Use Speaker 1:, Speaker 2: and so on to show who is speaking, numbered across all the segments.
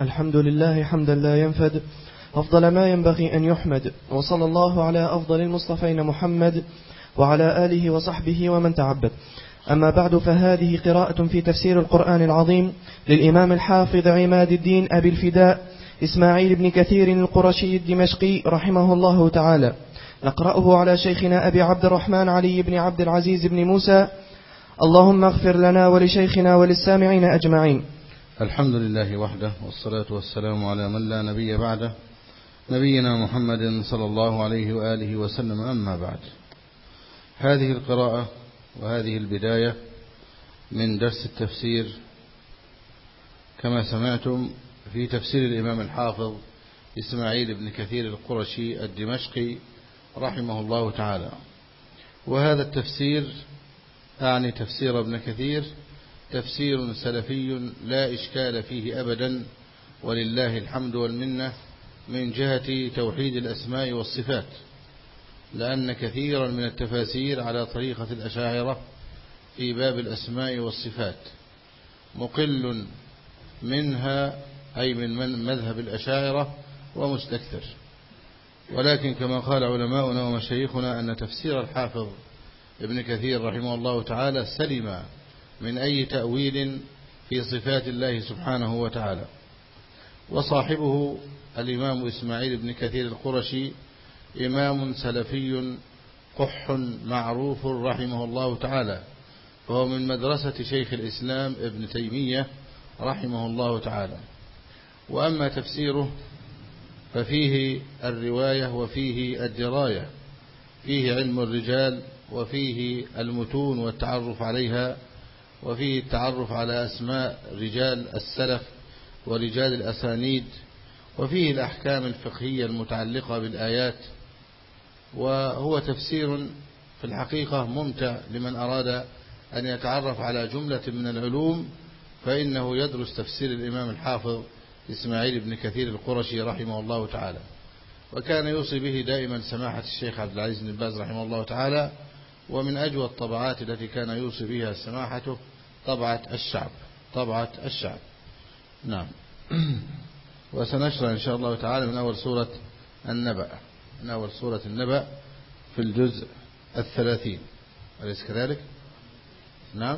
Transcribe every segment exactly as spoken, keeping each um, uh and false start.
Speaker 1: الحمد لله حمدا لا ينفد أفضل ما ينبغي أن يحمد، وصلى الله على أفضل المصطفين محمد وعلى آله وصحبه ومن تعبد. أما بعد، فهذه قراءة في تفسير القرآن العظيم للإمام الحافظ عماد الدين أبي الفداء إسماعيل بن كثير القرشي الدمشقي رحمه الله تعالى. نقرأه على شيخنا أبي عبد الرحمن علي بن عبد العزيز بن موسى. اللهم اغفر لنا ولشيخنا وللسامعين أجمعين.
Speaker 2: الحمد لله وحده، والصلاة والسلام على من لا نبي بعده، نبينا محمد صلى الله عليه وآله وسلم. أما بعد، هذه القراءة وهذه البداية من درس التفسير كما سمعتم في تفسير الإمام الحافظ إسماعيل بن كثير القرشي الدمشقي رحمه الله تعالى. وهذا التفسير أعني تفسير ابن كثير تفسير سلفي لا إشكال فيه أبدا، ولله الحمد والمنة، من جهة توحيد الأسماء والصفات، لأن كثيرا من التفاسير على طريقة الأشاعرة في باب الأسماء والصفات مقل منها، أي من مذهب الأشاعرة، ومستكثر. ولكن كما قال علماؤنا ومشايخنا أن تفسير الحافظ ابن كثير رحمه الله تعالى سلم من أي تأويل في صفات الله سبحانه وتعالى. وصاحبه الإمام إسماعيل بن كثير القرشي إمام سلفي قح معروف رحمه الله تعالى، فهو من مدرسة شيخ الإسلام ابن تيمية رحمه الله تعالى. وأما تفسيره ففيه الرواية وفيه الدراية، فيه علم الرجال وفيه المتون والتعرف عليها، وفيه التعرف على أسماء رجال السلف ورجال الأسانيد، وفيه الأحكام الفقهية المتعلقة بالآيات. وهو تفسير في الحقيقة ممتع لمن أراد أن يتعرف على جملة من العلوم، فإنه يدرس تفسير الإمام الحافظ إسماعيل بن كثير القرشي رحمه الله تعالى. وكان يوصي به دائما سماحة الشيخ عبد العزيز بن باز رحمه الله تعالى. ومن أجود الطبعات التي كان يوصي بها سماحته طبعة الشعب، طبعة الشعب. نعم. وسنشرح إن شاء الله تعالى من أول سورة النبأ، من أول سورة النبأ في الجزء الثلاثين، أليس كذلك؟ نعم.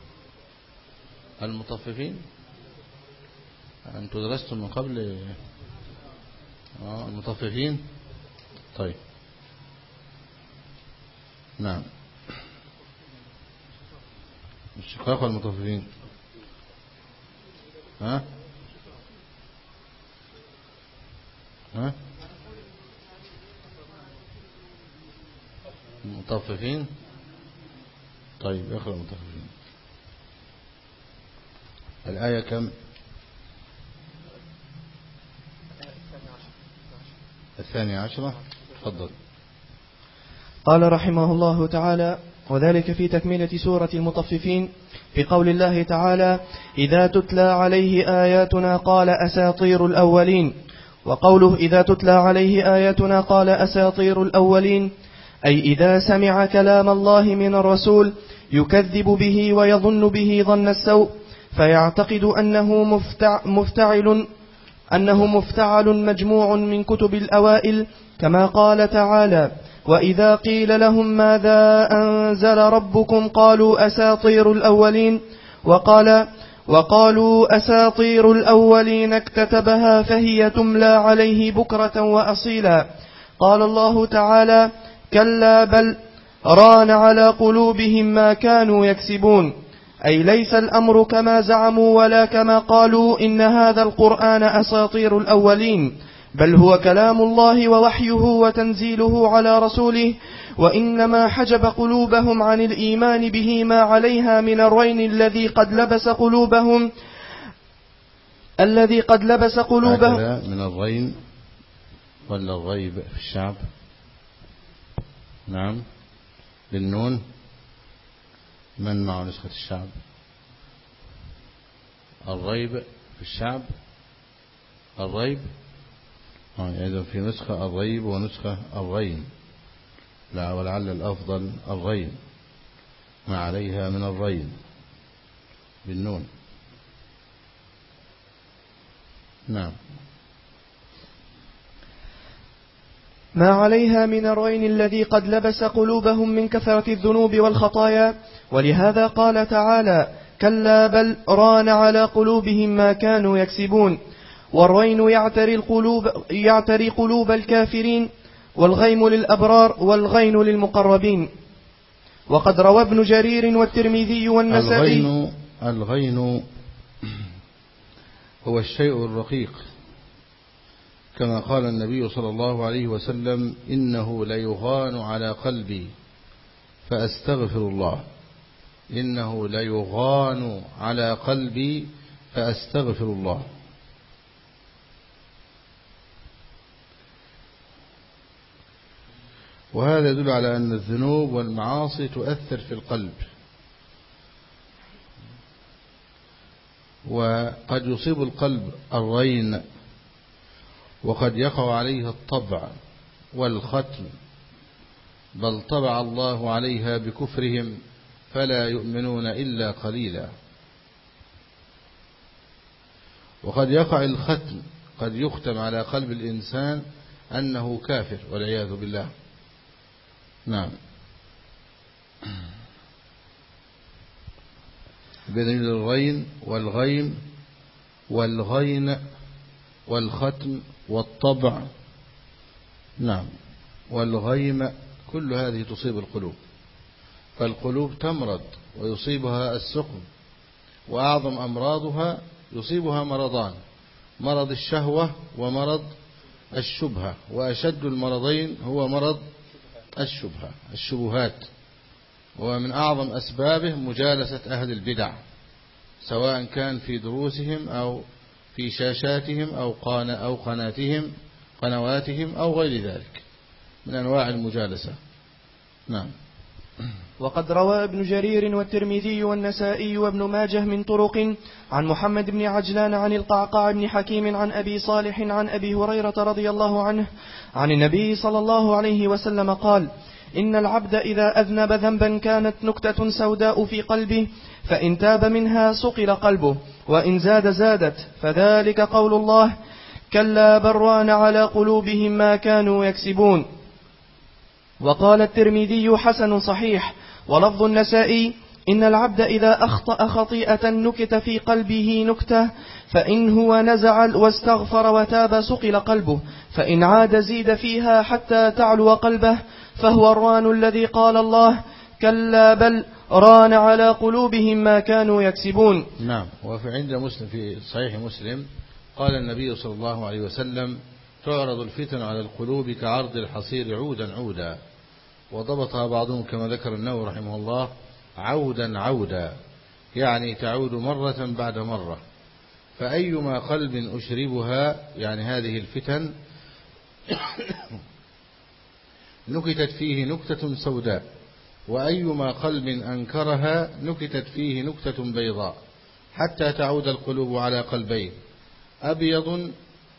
Speaker 2: المطففين أنتم درستم من قبل آه المطففين. طيب، نعم. الشقاق والمطففين. ها ها المطففين. طيب، اقرأ المطففين. الآية كم؟ الثانية عشرة. تفضل.
Speaker 1: قال رحمه الله تعالى: وذلك في تكملة سورة المطففين في قول الله تعالى: إذا تتلى عليه آياتنا قال أساطير الأولين. وقوله إذا تتلى عليه آياتنا قال أساطير الأولين، أي إذا سمع كلام الله من الرسول يكذب به ويظن به ظن السوء، فيعتقد أنه مفتع مفتعل أنه مفتعل مجموع من كتب الأوائل، كما قال تعالى: وإذا قيل لهم ماذا أنزل ربكم قالوا أساطير الأولين. وقال وقالوا أساطير الأولين اكتتبها فهي تملى عليه بكرة وأصيلا. قال الله تعالى: كلا بل ران على قلوبهم ما كانوا يكسبون، أي ليس الأمر كما زعموا ولا كما قالوا إن هذا القرآن أساطير الأولين، بل هو كلام الله ووحيه وتنزيله على رسوله، وإنما حجب قلوبهم عن الإيمان به ما عليها من الرين الذي قد لبس قلوبهم الذي قد لبس قلوبهم
Speaker 2: من الرين ولا الريب في الشعب. نعم، بالنون. من مع نسخة الشعب؟ الريب في الشعب. الريب إذا في نسخة الريب ونسخة الرين، لا، ولعل الأفضل الرين ما عليها من الرين بالنون. نعم.
Speaker 1: ما عليها من الرين الذي قد لبس قلوبهم من كثرة الذنوب والخطايا. ولهذا قال تعالى: كلا بل ران على قلوبهم ما كانوا يكسبون. والرين يعتري القلوب, يعتري قلوب الكافرين، والغيم للأبرار والغين للمقربين. وقد روى ابن جرير والترمذي والنسائي.
Speaker 2: الغين, الغين هو الشيء الرقيق، كما قال النبي صلى الله عليه وسلم: إنه ليغان على قلبي فأستغفر الله. إنه ليغان على قلبي فأستغفر الله. وهذا يدل على أن الذنوب والمعاصي تؤثر في القلب، وقد يصيب القلب الرين، وقد يقع عليها الطبع والختم، بل طبع الله عليها بكفرهم فلا يؤمنون إلا قليلا. وقد يقع الختم، قد يختم على قلب الإنسان أنه كافر والعياذ بالله. نعم. بدليل الرين والغيم والغين والختم والطبع. نعم. والغيم كل هذه تصيب القلوب، فالقلوب تمرض ويصيبها السقم، وأعظم أمراضها يصيبها مرضان: مرض الشهوة ومرض الشبهة، وأشد المرضين هو مرض الشبهة الشبهات، ومن أعظم أسبابه مجالسة أهل البدع، سواء كان في دروسهم أو في شاشاتهم أو أو قناتهم قنواتهم أو غير ذلك من أنواع المجالسة. نعم.
Speaker 1: وقد روى ابن جرير والترمذي والنسائي وابن ماجه من طرق عن محمد بن عجلان عن القعقاع بن حكيم عن أبي صالح عن أبي هريرة رضي الله عنه عن النبي صلى الله عليه وسلم قال: إن العبد إذا أذنب ذنبا كانت نكتة سوداء في قلبه، فإن تاب منها صقل قلبه، وإن زاد زادت، فذلك قول الله: كلا بران على قلوبهم ما كانوا يكسبون. وقال الترمذي: حسن صحيح. ولفظ النسائي: إن العبد إذا أخطأ خطيئة نكت في قلبه نكتة، فإن هو نزع واستغفر وتاب صقل قلبه، فإن عاد زيد فيها حتى تعلو قلبه، فهو الران الذي قال الله: كلا بل ران على قلوبهم ما كانوا يكسبون.
Speaker 2: نعم. وفي عند مسلم في صحيح مسلم قال النبي صلى الله عليه وسلم: تعرض الفتن على القلوب كعرض الحصير عودا عودا. وضبطها بعضهم كما ذكر النووي رحمه الله: عودا عودا، يعني تعود مرة بعد مرة. فأيما قلب أشربها، يعني هذه الفتن، نكتت فيه نكتة سوداء، وأيما قلب أنكرها نكتت فيه نكتة بيضاء، حتى تعود القلوب على قلبين: أبيض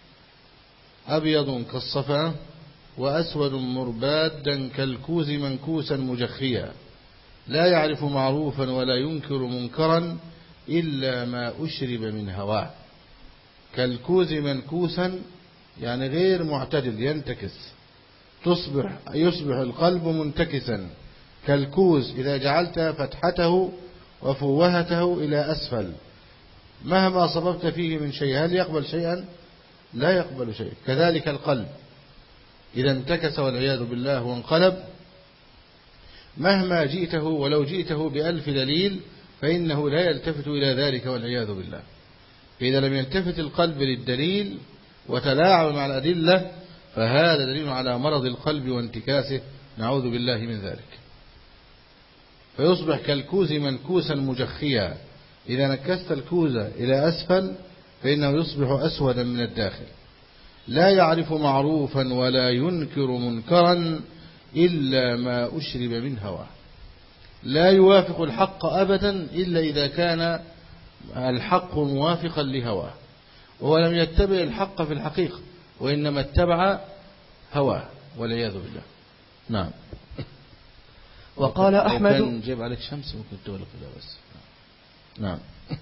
Speaker 2: أبيض كالصفا، وأسود مربادا كالكوز منكوسا مجخيا، لا يعرف معروفا ولا ينكر منكرا إلا ما أشرب من هواه. كالكوز منكوسا يعني غير معتدل، ينتكس، تصبح يصبح القلب منتكسا كالكوز إذا جعلت فتحته وفوهته إلى أسفل، مهما صببت فيه من شيء هل يقبل شيئا؟ لا يقبل شيء. كذلك القلب إذا انتكس والعياذ بالله وانقلب، مهما جئته ولو جئته بألف دليل فإنه لا يلتفت إلى ذلك والعياذ بالله. إذا لم يلتفت القلب للدليل وتلاعب مع الأدلة فهذا دليل على مرض القلب وانتكاسه، نعوذ بالله من ذلك. فيصبح كالكوز منكوسا مجخيا، إذا نكست الكوز إلى أسفل فإنه يصبح أسودا من الداخل، لا يعرف معروفا ولا ينكر منكرا إلا ما أشرب من هواه، لا يوافق الحق أبدا إلا إذا كان الحق موافقا لهواه، وهو لم يتبع الحق في الحقيقة وإنما اتبع هواه والعياذ بالله. نعم.
Speaker 1: وقال أحمد:
Speaker 2: كان جيب عليك شمس ممكن تولق كده بس. نعم.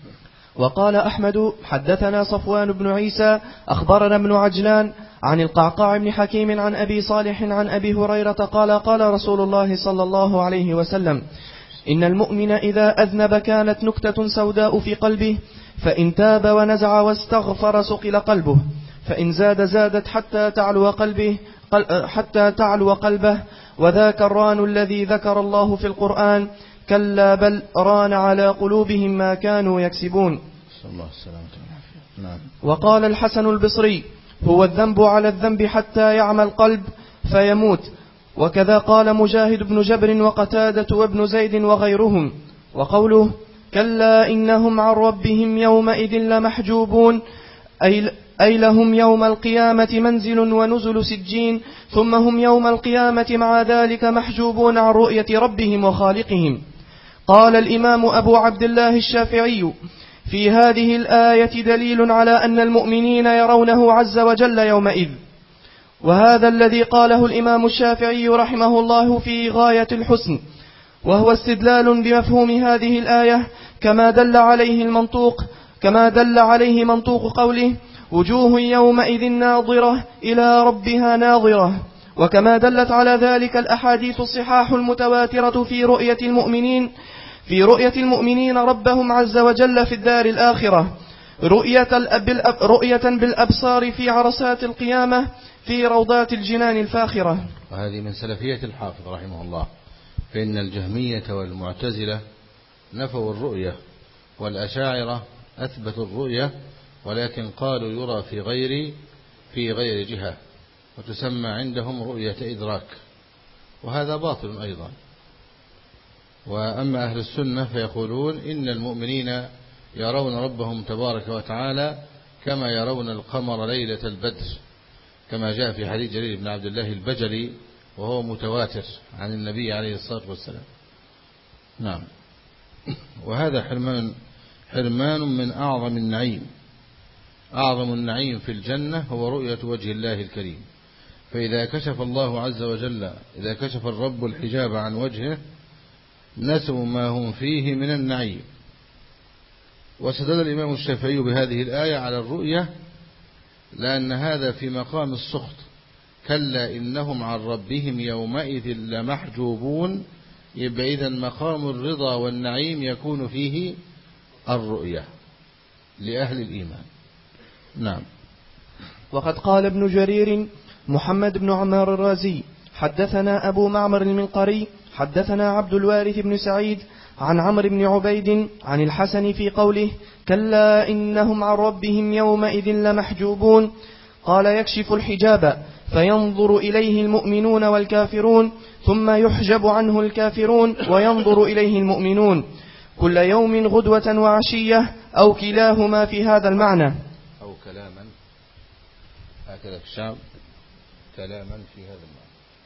Speaker 1: وقال أحمد حدثنا صفوان بن عيسى أخبرنا ابن عجلان عن القعقاع بن حكيم عن أبي صالح عن أبي هريرة قال قال رسول الله صلى الله عليه وسلم إن المؤمن إذا أذنب كانت نكتة سوداء في قلبه فإن تاب ونزع واستغفر سقل قلبه فإن زاد زادت حتى تعلو قلبه حتى تعلو قلبه وذاك الران الذي ذكر الله في القرآن كلا بل ران على قلوبهم ما كانوا يكسبون.
Speaker 2: الله السلامة والعافية. نعم.
Speaker 1: وقال الحسن البصري هو الذنب على الذنب حتى يعمى القلب فيموت. وكذا قال مجاهد بن جبر وقتادة وابن زيد وغيرهم. وقوله كلا إنهم عن ربهم يومئذ لمحجوبون أي أي لهم يوم القيامة منزل ونزل سجين ثم هم يوم القيامة مع ذلك محجوبون عن رؤية ربهم وخالقهم. قال الإمام أبو عبد الله الشافعي في هذه الآية دليل على أن المؤمنين يرونه عز وجل يومئذ. وهذا الذي قاله الإمام الشافعي رحمه الله في غاية الحسن، وهو استدلال بمفهوم هذه الآية كما دل عليه المنطوق كما دل عليه منطوق قوله وجوه يومئذ ناظرة إلى ربها ناظرة، وكما دلت على ذلك الأحاديث الصحاح المتواترة في رؤية المؤمنين في رؤية المؤمنين ربهم عز وجل في الدار الآخرة رؤية, رؤية بالأبصار في عرسات القيامة في روضات الجنان الفاخرة.
Speaker 2: وهذه من سلفية الحافظ رحمه الله، فإن الجهمية والمعتزلة نفوا الرؤية، والأشاعرة أثبتوا الرؤية ولكن قالوا يرى في غير في غير جهة، وتسمى عندهم رؤية إدراك، وهذا باطل أيضا. وأما أهل السنة فيقولون إن المؤمنين يرون ربهم تبارك وتعالى كما يرون القمر ليلة البدر، كما جاء في حديث جرير بن عبد الله البجلي وهو متواتر عن النبي عليه الصلاة والسلام. نعم. وهذا حرمان حرمان من أعظم النعيم. أعظم النعيم في الجنة هو رؤية وجه الله الكريم، فإذا كشف الله عز وجل إذا كشف الرب الحجاب عن وجهه نسوا ما هم فيه من النعيم. واستدل الإمام الشافعي بهذه الآية على الرؤية لأن هذا في مقام السخط، كلا إنهم عن ربهم يومئذ لمحجوبون، يبقى إذن مقام الرضا والنعيم يكون فيه الرؤية لأهل الإيمان. نعم.
Speaker 1: وقد قال ابن جرير محمد بن عمار الرازي حدثنا أبو معمر المنقري حدثنا عبد الوارث بن سعيد عن عمرو بن عبيد عن الحسن في قوله كلا إنهم عن ربهم يومئذ لمحجوبون، قال يكشف الحجاب فينظر إليه المؤمنون والكافرون ثم يحجب عنه الكافرون وينظر إليه المؤمنون كل يوم غدوة وعشية أو كلاهما في هذا المعنى.
Speaker 2: أو كلاما هكذا في الشعب كلاما في هذا المعنى.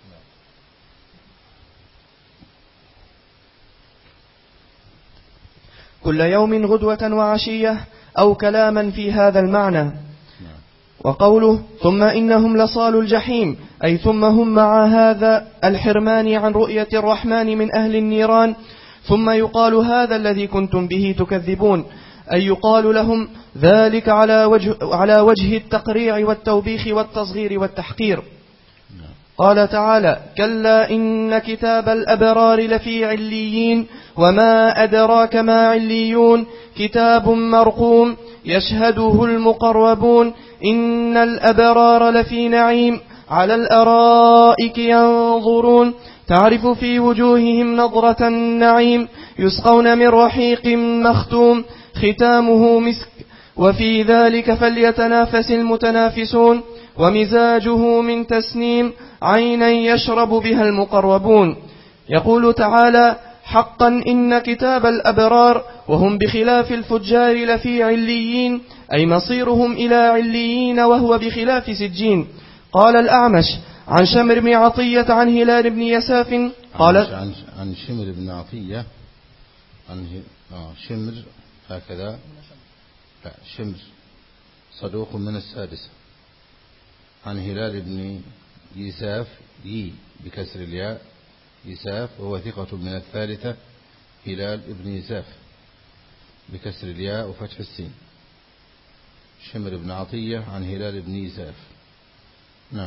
Speaker 1: كل يوم غدوة وعشية أو كلاما في هذا المعنى. وقوله ثم إنهم لصال الجحيم أي ثم هم مع هذا الحرمان عن رؤية الرحمن من أهل النيران، ثم يقال هذا الذي كنتم به تكذبون، أي يقال لهم ذلك على وجه, على وجه التقريع والتوبيخ والتصغير والتحقير. قال تعالى كلا إن كتاب الأبرار لفي عليين وما أدراك ما عليون كتاب مرقوم يشهده المقربون إن الأبرار لفي نعيم على الأرائك ينظرون تعرف في وجوههم نظرة النعيم يسقون من رحيق مختوم ختامه مسك وفي ذلك فليتنافس المتنافسون ومزاجه من تسنيم عينا يشرب بها المقربون. يقول تعالى حقا إن كتاب الأبرار وهم بخلاف الفجار لفي عليين أي مصيرهم إلى عليين وهو بخلاف سجين. قال الأعمش عن شمر بن عطية عن هلال بن يساف قال
Speaker 2: عن, عن شمر بن عطية عن آه شمر هكذا لا شمر صدوق من السادسة عن هلال بن يساف يي بكسر الياء يساف وهو ثقة من الثالثة هلال بن يساف بكسر الياء وفتح السين. شمر بن عطية عن هلال بن يساف. نعم.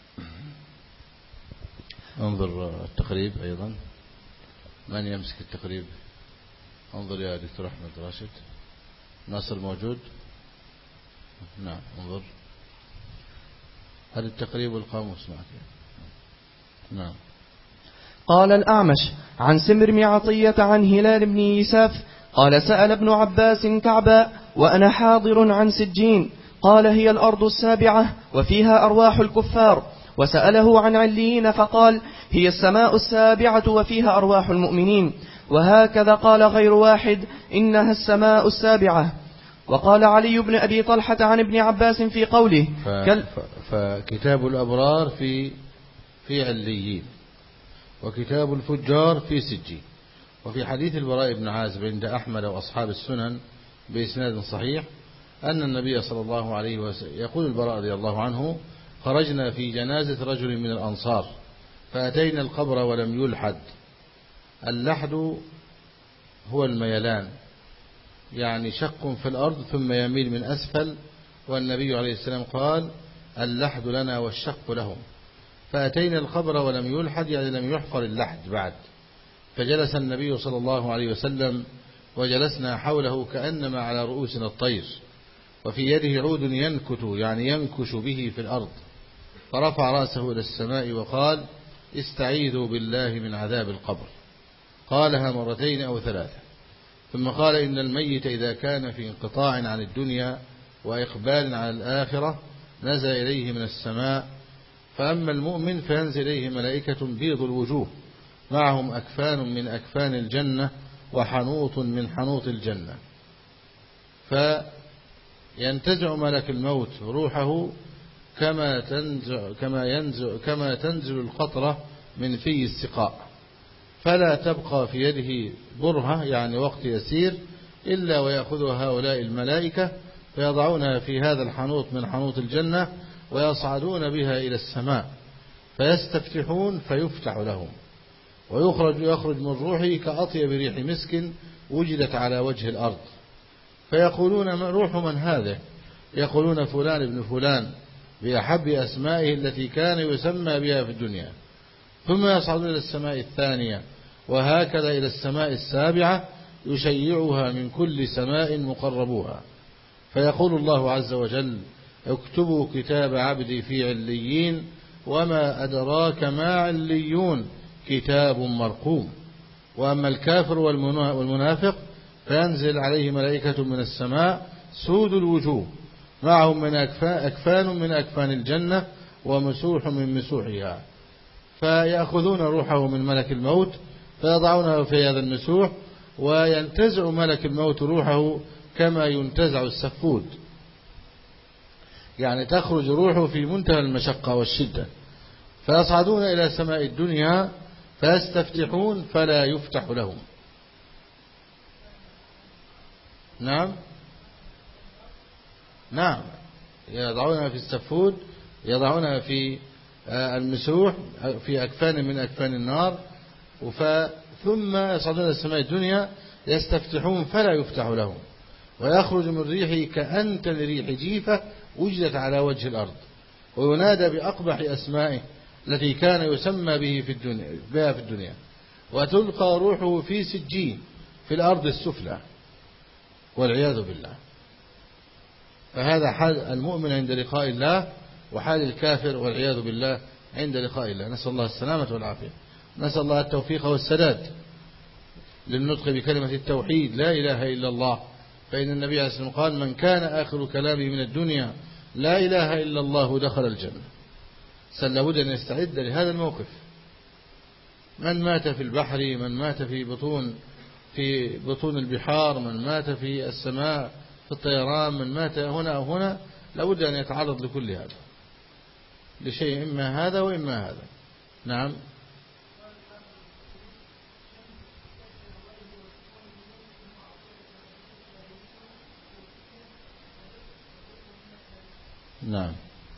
Speaker 2: انظر التقريب أيضا. من يمسك التقريب؟ انظر يا دكتور أحمد راشد. ناصر موجود؟ نعم انظر. هذا التقريب والقاموس معك. نعم.
Speaker 1: قال الأعمش عن سمر بن عطية عن هلال بن يساف قال سأل ابن عباس كعبا وأنا حاضر عن سجين قال هي الأرض السابعة وفيها أرواح الكفار، وسأله عن عليين فقال هي السماء السابعة وفيها أرواح المؤمنين، وهكذا قال غير واحد إنها السماء السابعة. وقال علي بن أبي طلحة عن ابن عباس في قوله
Speaker 2: ف... ف... فكتاب الأبرار في في عليين، وكتاب الفجار في سجين. وفي حديث البراء بن عازب عند أحمد وأصحاب السنن بإسناد صحيح أن النبي صلى الله عليه وسلم يقول البراء رضي الله عنه خرجنا في جنازة رجل من الأنصار فأتينا القبر ولم يلحد. اللحد هو الميلان، يعني شق في الأرض ثم يميل من أسفل، والنبي عليه السلام قال اللحد لنا والشق لهم. فأتينا القبر ولم يلحد، يعني لم يحفر اللحد بعد. فجلس النبي صلى الله عليه وسلم وجلسنا حوله كأنما على رؤوسنا الطير، وفي يده عود ينكت يعني ينكش به في الأرض. فرفع رأسه إلى السماء وقال استعيذوا بالله من عذاب القبر. قالها مرتين أو ثلاثة، ثم قال إن الميت إذا كان في انقطاع عن الدنيا وإقبال على الآخرة نزل إليه من السماء، فأما المؤمن فينزل إليه ملائكة بيض الوجوه معهم أكفان من أكفان الجنة وحنوط من حنوط الجنة، فينتزع ملك الموت روحه كما تنزع كما ينزع كما تنزل القطرة من في السقاء، فلا تبقى في يده برهة يعني وقت يسير إلا ويأخذها هؤلاء الملائكة فيضعونها في هذا الحنوط من حنوط الجنة ويصعدون بها إلى السماء، فيستفتحون فيفتح لهم، ويخرج يخرج من روحه كأطيب ريح مسك وجدت على وجه الأرض. فيقولون روح من هذا؟ يقولون فلان ابن فلان بأحب أسمائه التي كان يسمى بها في الدنيا. ثم يصعدون إلى السماء الثانية وهكذا إلى السماء السابعة يشيعها من كل سماء مقربوها. فيقول الله عز وجل اكتبوا كتاب عبدي في عليين وما أدراك ما عليون كتاب مرقوم. وأما الكافر والمنافق فينزل عليه ملائكة من السماء سود الوجوه معهم من أكفان من أكفان الجنة ومسوح من مسوحها، فيأخذون روحه من ملك الموت فيضعونه في هذا المسوح، وينتزع ملك الموت روحه كما ينتزع السفود، يعني تخرج روحه في منتهى المشقة والشدة. فيصعدون إلى سماء الدنيا فيستفتحون فلا يفتح لهم. نعم نعم يضعونها في السفود، يضعونها في المسوح في أكفان من أكفان النار، ثم يصعدون إلى سماء الدنيا يستفتحون فلا يفتح لهم، ويخرج من ريحه كأنتن ريح جيفة وجدت على وجه الأرض، وينادى بأقبح أسمائه التي كان يسمى به في الدنيا بها في الدنيا، وتلقى روحه في سجين في الأرض السفلى والعياذ بالله. فهذا حال المؤمن عند لقاء الله، وحال الكافر والعياذ بالله عند لقاء الله. نسأل الله السلامة والعافية، نسأل الله التوفيق والسداد للنطق بكلمة التوحيد لا إله إلا الله، فإن النبي عليه الصلاة والسلام قال من كان آخر كلامه من الدنيا لا إله إلا الله دخل الجنة. سلابد أن يستعد لهذا الموقف. من مات في البحر، من مات في بطون في بطون البحار، من مات في السماء في الطيران، من مات هنا أو هنا، لابد أن يتعرض لكل هذا، لشيء إما هذا وإما هذا. نعم نعم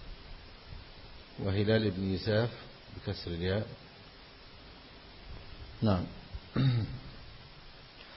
Speaker 2: وهلال بن يساف بكسر الياء. نعم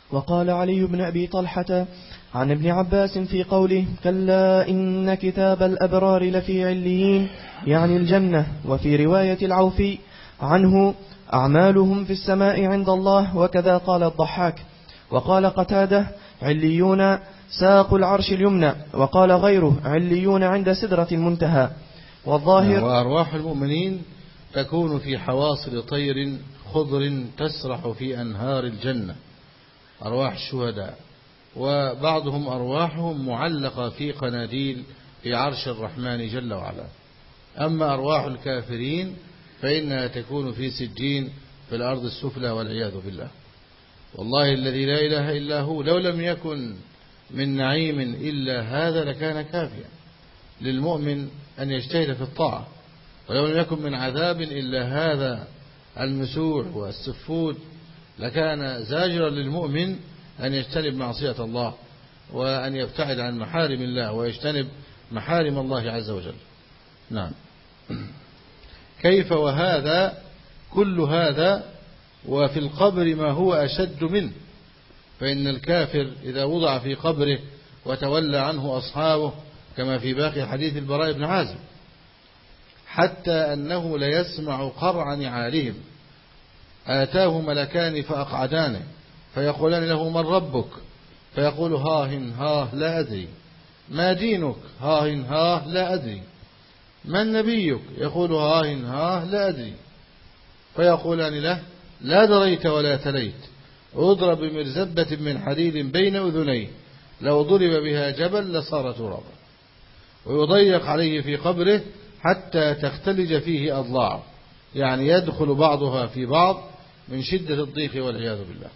Speaker 1: وقال علي بن أبي طلحة عن ابن عباس في قوله كلا إن كتاب الأبرار لفي عليين يعني الجنة. وفي رواية العوفي عنه أعمالهم في السماء عند الله، وكذا قال الضحاك. وقال قتادة عليون ساق العرش اليمنى، وقال غيره عليون عند سدرة المنتهى. والظاهر
Speaker 2: وأرواح المؤمنين تكون في حواصل طير خضر تسرح في أنهار الجنة، أرواح الشهداء، وبعضهم أرواحهم معلقة في قناديل في عرش الرحمن جل وعلا. أما أرواح الكافرين فإنها تكون في سجين في الأرض السفلى والعياذ بالله. والله الذي لا إله إلا هو لو لم يكن من نعيم إلا هذا لكان كافيا للمؤمن أن يجتهد في الطاعة، ولو لم يكن من عذاب إلا هذا المسوح والسفود لكان زاجرا للمؤمن أن يجتنب معصية الله وأن يبتعد عن محارم الله ويجتنب محارم الله عز وجل. نعم. كيف وهذا كل هذا وفي القبر ما هو أشد منه، فإن الكافر إذا وضع في قبره وتولى عنه أصحابه كما في باقي حديث البراء بن عازب حتى أنه ليسمع قرع نعالهم، آتاه ملكان فأقعدانه فيقولان له من ربك؟ فيقول هاه هاه لا أدري. ما دينك؟ هاه هاه لا أدري. من نبيك؟ يقول هاه هاه لا أدري. فيقولان له لا دريت ولا تليت، اضرب بمرزبة من حديد بين أذنيه، لو ضرب بها جبل لصار ترابا. ويضيق عليه في قبره حتى تختلج فيه أضلاعه، يعني يدخل بعضها في بعض من شدة الضيق والعياذ بالله.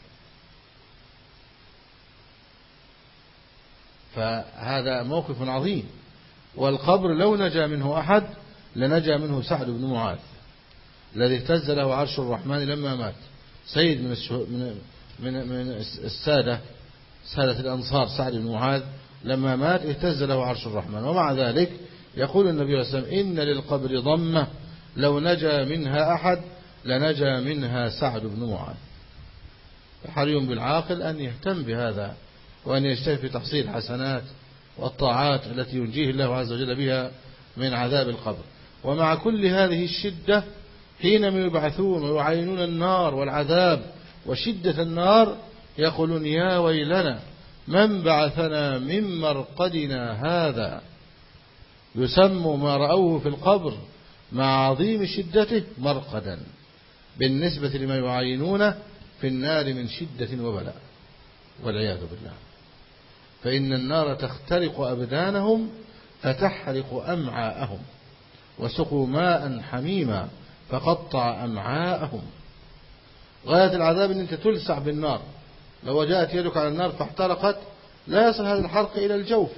Speaker 2: فهذا موقف عظيم. والقبر لو نجا منه أحد لنجا منه سعد بن معاذ الذي اهتز له عرش الرحمن لما مات، سيد من من من السادة سادة الأنصار. سعد بن معاذ لما مات اهتز له عرش الرحمن، ومع ذلك يقول النبي صلى الله عليه وسلم إن للقبر ضمة لو نجا منها أحد لنجا منها سعد بن معاذ. حري بالعاقل أن يهتم بهذا وأن يجتهد في تحصيل الحسنات والطاعات التي ينجيه الله عز وجل بها من عذاب القبر. ومع كل هذه الشدة حينما يبعثون ويعينون النار والعذاب وشدة النار يقولون يا ويلنا من بعثنا من مرقدنا هذا. يسموا ما رأوه في القبر مع عظيم شدته مرقدا بالنسبة لما يعينونه في النار من شدة وبلاء والعياذ بالله. فإن النار تخترق أبدانهم فتحرق أمعاءهم، وسقوا ماء حميما فقطع أمعاءهم. غاية العذاب أن أنت تلسع بالنار، لو جاءت يدك على النار فاحترقت لا يصل هذا الحرق إلى الجوف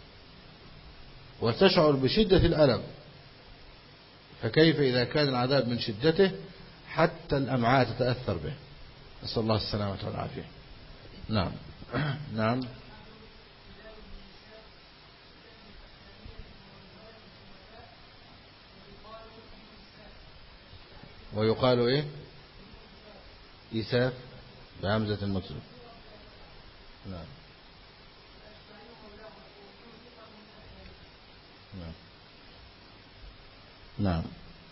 Speaker 2: وتشعر بشدة الألم، فكيف إذا كان العذاب من شدته حتى الأمعاء تتأثر به؟ نسأل الله السلامة والعافية. نعم. نعم. ويقال إيه؟ إيساف بهمزة المكسور. نعم. نعم. نعم.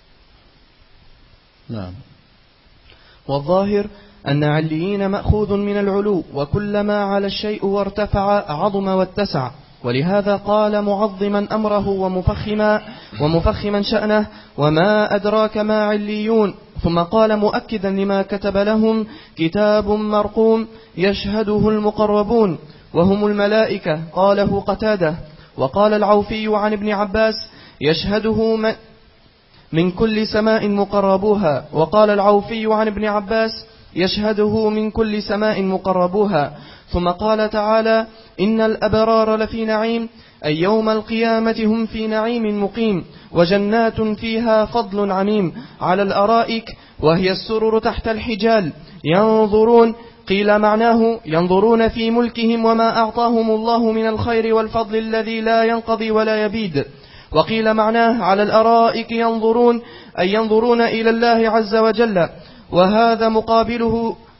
Speaker 2: نعم.
Speaker 1: والظاهر أن عليين مأخوذ من العلو، وكلما على الشيء وارتفع عظم واتسع، ولهذا قال معظما أمره ومفخما ومفخما شأنه وما أدراك ما عليون. ثم قال مؤكدا لما كتب لهم كتاب مرقوم يشهده المقربون وهم الملائكة، قاله قتادة. وقال العوفي عن ابن عباس يشهده من كل سماء مقربوها، وقال العوفي عن ابن عباس يشهده من كل سماء مقربوها. ثم قال تعالى إن الأبرار لفي نعيم، أي يوم القيامة هم في نعيم مقيم، وجنات فيها فضل عميم على الأرائك وهي السرر تحت الحجال ينظرون. قيل معناه ينظرون في ملكهم وما أعطاهم الله من الخير والفضل الذي لا ينقضي ولا يبيد. وقيل معناه على الأرائك ينظرون، أي ينظرون إلى الله عز وجل، وهذا مقابله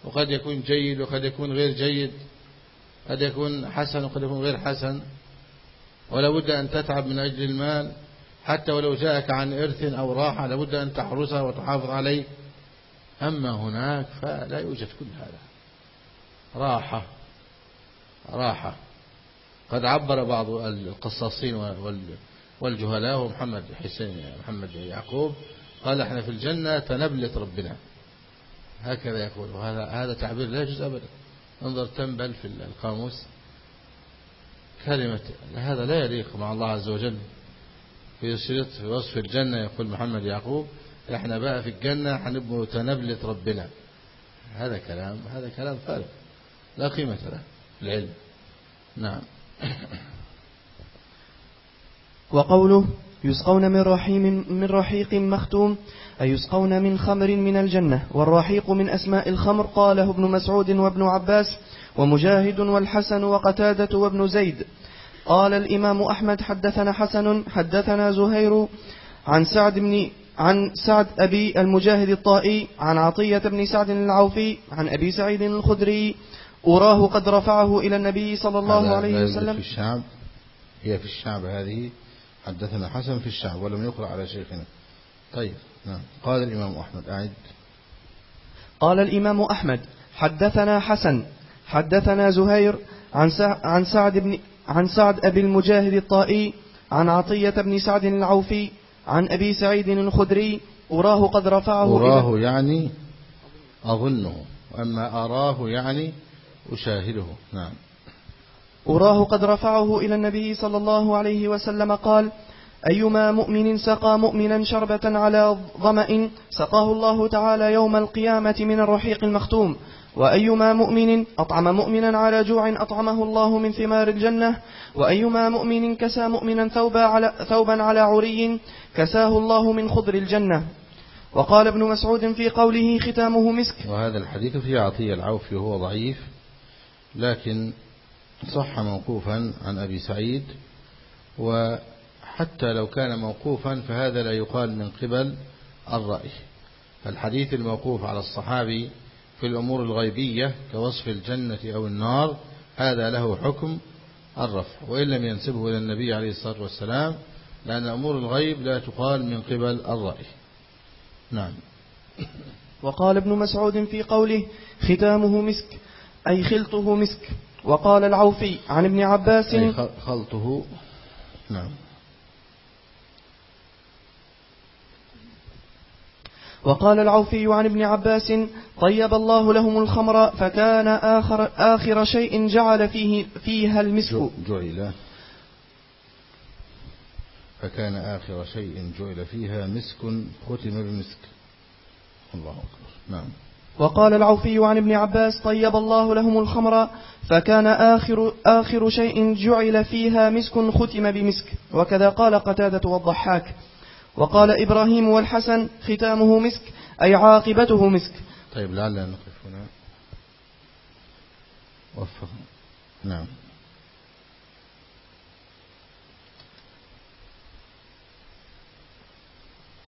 Speaker 2: وقد يكون جيد وقد يكون غير جيد، قد يكون حسن وقد يكون غير حسن، ولا بد أن تتعب من أجل المال، حتى ولو جاءك عن إرث أو راحة لابد أن تحرسها وتحافظ عليه. أما هناك فلا يوجد كل هذا، راحة راحة. قد عبر بعض القصاصين والجهلاء ومحمد حسين محمد يعقوب قال احنا في الجنة تنبلة ربنا، هكذا يقول، وهذا هذا تعبير لا يجوز أبدا. انظر تنبل في القاموس كلمة، هذا لا يليق مع الله عز وجل. في شريط في وصف الجنة يقول محمد يعقوب احنا بقى في الجنة هنبقى تنبلة ربنا. هذا كلام هذا كلام فارغ لا قيمة له العلم. نعم.
Speaker 1: وقوله يسقون من رحيم من رحيق مختوم، أي يسقون من خمر من الجنة. والرحيق من أسماء الخمر، قاله ابن مسعود وابن عباس ومجاهد والحسن وقتادة وابن زيد. قال الإمام أحمد حدثنا حسن حدثنا زهير عن سعد بن عن سعد أبي المجاهد الطائي عن عطية بن سعد العوفي عن أبي سعيد الخدري أراه قد رفعه إلى النبي صلى الله عليه وسلم.
Speaker 2: في الشعب، هي في الشعب هذه حدثنا حسن في الشعب ولم يقرأ على شيخنا. طيب نعم. قال الإمام أحمد أعد.
Speaker 1: قال الإمام أحمد حدثنا حسن حدثنا زهير عن عن سعد بن عن سعد أبي المجاهد الطائي عن عطية بن سعد العوفي عن أبي سعيد الخدري أراه قد رفعه.
Speaker 2: أراه يعني أظنه، أما أراه يعني أشاهده. نعم.
Speaker 1: أراه قد رفعه إلى النبي صلى الله عليه وسلم قال: أيما مؤمن سقى مؤمنا شربة على ظمأ سقاه الله تعالى يوم القيامة من الرحيق المختوم. وأيما مؤمن أطعم مؤمنا على جوع أطعمه الله من ثمار الجنة. وأيما مؤمن كسى مؤمنا ثوبا على, ثوبا على عري كساه الله من خضر الجنة. وقال ابن مسعود في قوله ختامه مسك.
Speaker 2: وهذا الحديث في عطية العوفي وهو ضعيف، لكن صح موقوفا عن أبي سعيد، وحتى لو كان موقوفا فهذا لا يقال من قبل الرأي. فالحديث الموقوف على الصحابي في الأمور الغيبية كوصف الجنة أو النار هذا له حكم الرفع، وإن لم ينسبه إلى النبي عليه الصلاة والسلام، لأن أمور الغيب لا تقال من قبل الرأي. نعم.
Speaker 1: وقال ابن مسعود في قوله ختامه مسك أي خلطه مسك. وقال العوفي عن ابن عباس
Speaker 2: أي خلطه. نعم.
Speaker 1: وقال العوفي عن ابن عباس: طيب الله لهم الخمر فكان آخر, آخر شيء جعل فيه فيها المسك.
Speaker 2: جعل فكان آخر شيء جعل فيها مسك ختم بمسك. الله أكبر. نعم.
Speaker 1: وقال العوفي عن ابن عباس: طيب الله لهم الخمر فكان آخر, آخر شيء جعل فيها مسك ختم بمسك. وكذا قال قتادة والضحاك. وقال إبراهيم والحسن: ختامه مسك أي عاقبته مسك.
Speaker 2: طيب لعلنا نقف هنا. وفق. نعم.